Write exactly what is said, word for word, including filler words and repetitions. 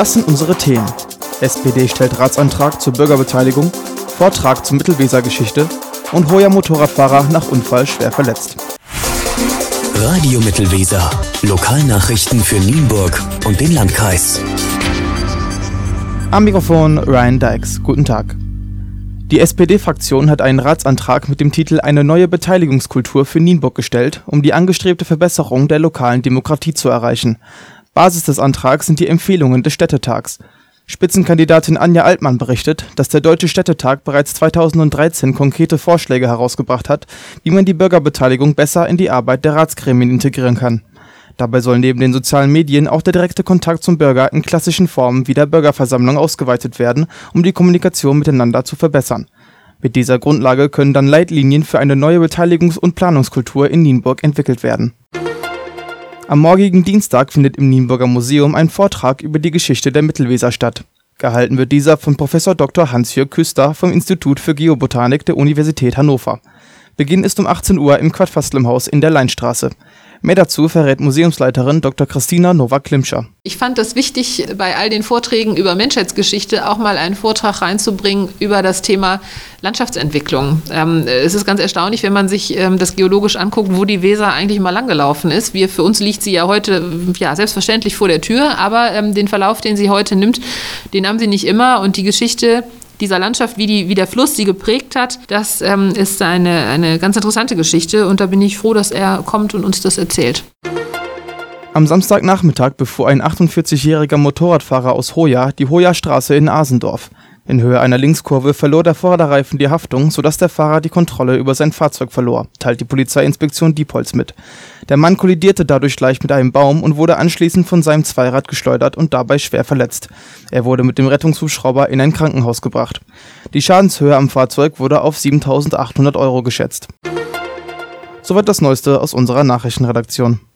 Das sind unsere Themen. S P D stellt Ratsantrag zur Bürgerbeteiligung, Vortrag zur Mittelweser-Geschichte und Hoya-Motorradfahrer nach Unfall schwer verletzt. Radio Mittelweser. Lokalnachrichten für Nienburg und den Landkreis. Am Mikrofon Ryan Dykes. Guten Tag. Die S P D-Fraktion hat einen Ratsantrag mit dem Titel Eine neue Beteiligungskultur für Nienburg gestellt, um die angestrebte Verbesserung der lokalen Demokratie zu erreichen. Basis des Antrags sind die Empfehlungen des Städtetags. Spitzenkandidatin Anja Altmann berichtet, dass der Deutsche Städtetag bereits zweitausenddreizehn konkrete Vorschläge herausgebracht hat, wie man die Bürgerbeteiligung besser in die Arbeit der Ratsgremien integrieren kann. Dabei soll neben den sozialen Medien auch der direkte Kontakt zum Bürger in klassischen Formen wie der Bürgerversammlung ausgeweitet werden, um die Kommunikation miteinander zu verbessern. Mit dieser Grundlage können dann Leitlinien für eine neue Beteiligungs- und Planungskultur in Nienburg entwickelt werden. Am morgigen Dienstag findet im Nienburger Museum ein Vortrag über die Geschichte der Mittelweser statt. Gehalten wird dieser von Professor Doktor Hans-Jörg Küster vom Institut für Geobotanik der Universität Hannover. Beginn ist um achtzehn Uhr im Quadfastelmhaus in der Leinstraße. Mehr dazu verrät Museumsleiterin Doktor Christina Nowak-Klimscher. Ich fand es wichtig, bei all den Vorträgen über Menschheitsgeschichte auch mal einen Vortrag reinzubringen über das Thema Landschaftsentwicklung. Ähm, es ist ganz erstaunlich, wenn man sich ähm, das geologisch anguckt, wo die Weser eigentlich mal langgelaufen ist. Wir, für uns liegt sie ja heute ja, selbstverständlich vor der Tür, aber ähm, den Verlauf, den sie heute nimmt, den haben sie nicht immer. Und die Geschichte dieser Landschaft, wie, die, wie der Fluss sie geprägt hat, das ähm, ist eine, eine ganz interessante Geschichte und da bin ich froh, dass er kommt und uns das erzählt. Am Samstagnachmittag befuhr ein achtundvierzigjähriger Motorradfahrer aus Hoya die Hoya-Straße in Asendorf. In Höhe einer Linkskurve verlor der Vorderreifen die Haftung, sodass der Fahrer die Kontrolle über sein Fahrzeug verlor, teilt die Polizeiinspektion Diepholz mit. Der Mann kollidierte dadurch leicht mit einem Baum und wurde anschließend von seinem Zweirad geschleudert und dabei schwer verletzt. Er wurde mit dem Rettungshubschrauber in ein Krankenhaus gebracht. Die Schadenshöhe am Fahrzeug wurde auf siebentausendachthundert Euro geschätzt. Soweit das Neueste aus unserer Nachrichtenredaktion.